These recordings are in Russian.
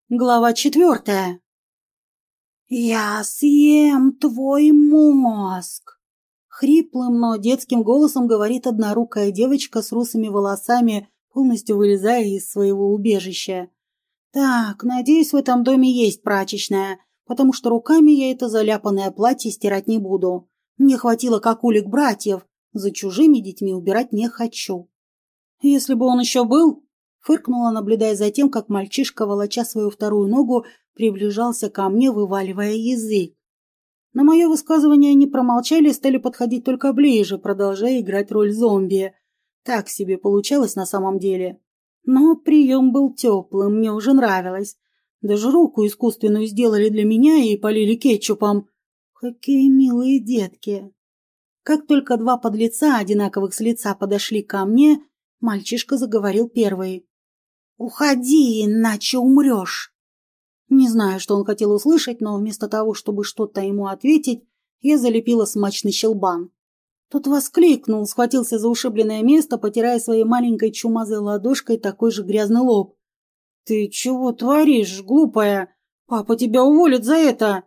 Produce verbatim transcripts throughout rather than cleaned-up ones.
Глава четвертая. «Я съем твой мозг!» Хриплым, но детским голосом говорит однорукая девочка с русыми волосами, полностью вылезая из своего убежища. Так, надеюсь, в этом доме есть прачечная, потому что руками я это заляпанное платье стирать не буду. Мне хватило какулек братьев, за чужими детьми убирать не хочу. Если бы он еще был... Фыркнула, наблюдая за тем, как мальчишка, волоча свою вторую ногу, приближался ко мне, вываливая язык. На мое высказывание они промолчали и стали подходить только ближе, продолжая играть роль зомби. Так себе получалось на самом деле. Но прием был теплым, мне уже нравилось. Даже руку искусственную сделали для меня и полили кетчупом. Какие милые детки! Как только два подлеца, одинаковых с лица, подошли ко мне, мальчишка заговорил первый. «Уходи, иначе умрешь!» Не знаю, что он хотел услышать, но вместо того, чтобы что-то ему ответить, я залепила смачный щелбан. Тот воскликнул, схватился за ушибленное место, потирая своей маленькой чумазой ладошкой такой же грязный лоб. «Ты чего творишь, глупая? Папа тебя уволит за это!»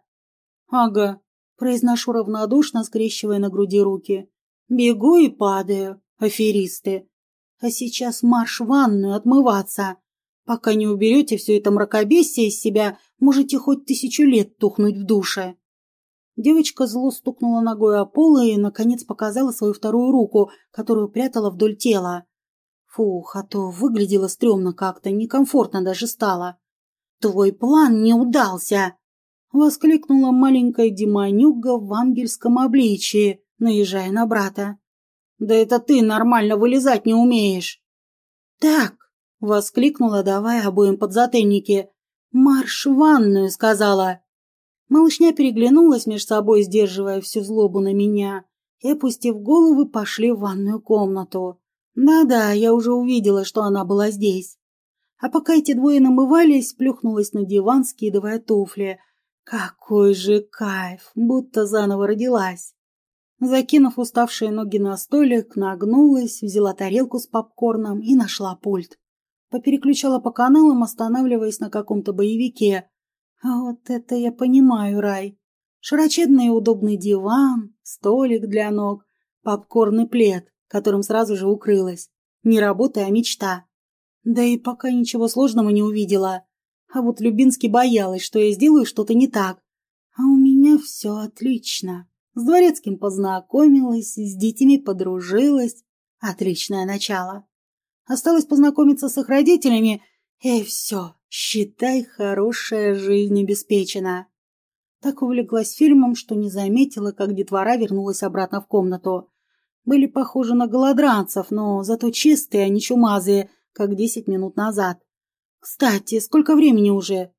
«Ага», — произношу равнодушно, скрещивая на груди руки. «Бегу и падаю, аферисты. А сейчас марш в ванную отмываться. Пока не уберете все это мракобесие из себя, можете хоть тысячу лет тухнуть в душе». Девочка зло стукнула ногой о пол и, наконец, показала свою вторую руку, которую прятала вдоль тела. Фух, а то выглядело стрёмно как-то, некомфортно даже стало. «Твой план не удался!» — воскликнула маленькая демонюга в ангельском обличии, наезжая на брата. «Да это ты нормально вылезать не умеешь!» «Так!» — воскликнула, давая обоим подзатыльники. «Марш в ванную!» — сказала. Малышня переглянулась меж собой, сдерживая всю злобу на меня, и, опустив головы, пошли в ванную комнату. Да-да, я уже увидела, что она была здесь. А пока эти двое намывались, плюхнулась на диван, скидывая туфли. Какой же кайф, будто заново родилась. Закинув уставшие ноги на столик, нагнулась, взяла тарелку с попкорном и нашла пульт. Попереключала по каналам, останавливаясь на каком-то боевике. А вот это я понимаю, рай. Широченный и удобный диван, столик для ног, попкорн и плед, которым сразу же укрылась. Не работа, а мечта. Да и пока ничего сложного не увидела. А вот Любинский боялась, что я сделаю что-то не так. А у меня все отлично. С дворецким познакомилась, с детьми подружилась. Отличное начало. Осталось познакомиться с их родителями, и все, считай, хорошая жизнь обеспечена. Так увлеклась фильмом, что не заметила, как детвора вернулась обратно в комнату. Были похожи на голодранцев, но зато чистые, а не чумазые, как десять минут назад. Кстати, сколько времени уже?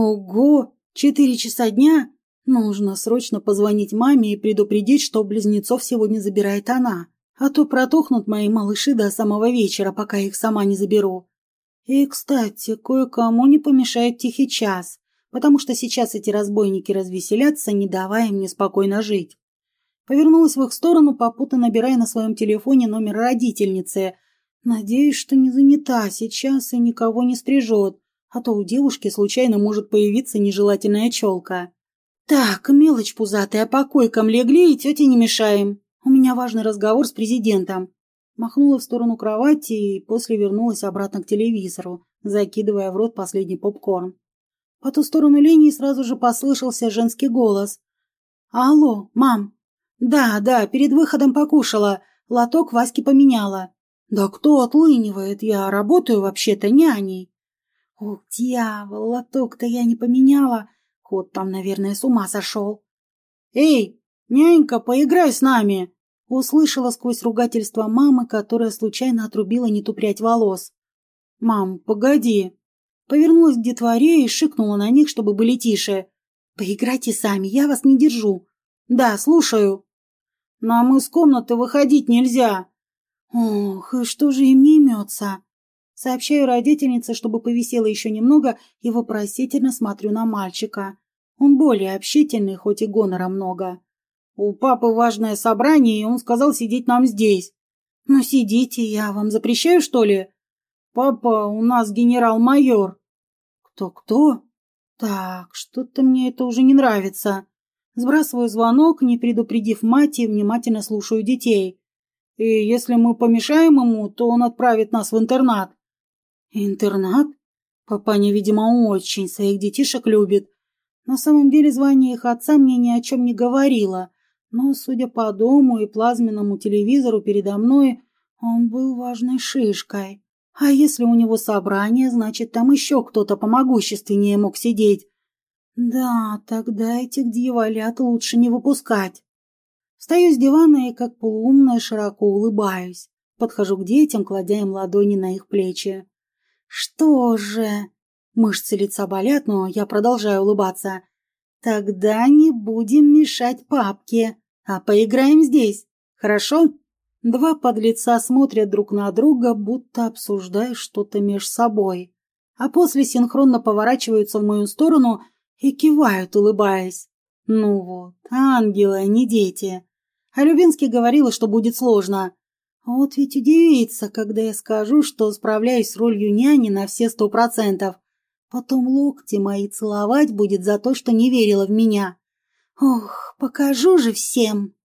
Ого, четыре часа дня? Нужно срочно позвонить маме и предупредить, что близнецов сегодня забирает она. А то протухнут мои малыши до самого вечера, пока их сама не заберу. И, кстати, кое-кому не помешает тихий час, потому что сейчас эти разбойники развеселятся, не давая мне спокойно жить. Повернулась в их сторону, попутно набирая на своем телефоне номер родительницы. Надеюсь, что не занята сейчас и никого не стрижет, а то у девушки случайно может появиться нежелательная челка. Так, мелочь пузатая, по койкам легли и тете не мешаем. У меня важный разговор с президентом. Махнула в сторону кровати и после вернулась обратно к телевизору, закидывая в рот последний попкорн. По ту сторону линии сразу же послышался женский голос. «Алло, мам!» «Да, да, перед выходом покушала. Лоток Ваське поменяла». «Да кто отлынивает? Я работаю вообще-то няней». «Ух, дьявол, лоток-то я не поменяла. Кот там, наверное, с ума сошел». «Эй, нянька, поиграй с нами!» Услышала сквозь ругательство мамы, которая случайно отрубила не ту прядь волос. «Мам, погоди!» Повернулась к детворе и шикнула на них, чтобы были тише. «Поиграйте сами, я вас не держу». «Да, слушаю». «Нам из комнаты выходить нельзя». «Ох, и что же им не имется?» Сообщаю родительнице, чтобы повисела еще немного, и вопросительно смотрю на мальчика. Он более общительный, хоть и гонора много. «У папы важное собрание, и он сказал сидеть нам здесь». «Ну, сидите, я вам запрещаю, что ли?» «Папа у нас генерал-майор». «Кто-кто?» Так, что-то мне это уже не нравится. Сбрасываю звонок, не предупредив мать, и внимательно слушаю детей. И если мы помешаем ему, то он отправит нас в интернат. Интернат? Папаня, видимо, очень своих детишек любит. На самом деле звание их отца мне ни о чем не говорило, но, судя по дому и плазменному телевизору передо мной, он был важной шишкой. А если у него собрание, значит, там еще кто-то помогущественнее мог сидеть. Да, тогда этих дьяволят лучше не выпускать. Встаю с дивана и, как полуумная, широко улыбаюсь. Подхожу к детям, кладя им ладони на их плечи. Что же... Мышцы лица болят, но я продолжаю улыбаться. Тогда не будем мешать папке, а поиграем здесь, хорошо? Два подлеца смотрят друг на друга, будто обсуждая что-то меж собой, а после синхронно поворачиваются в мою сторону и кивают, улыбаясь. Ну вот, ангелы, а не дети. А Любинский говорила, что будет сложно. Вот ведь удивится, когда я скажу, что справляюсь с ролью няни на все сто процентов. Потом локти мои целовать будет за то, что не верила в меня. Ох, покажу же всем.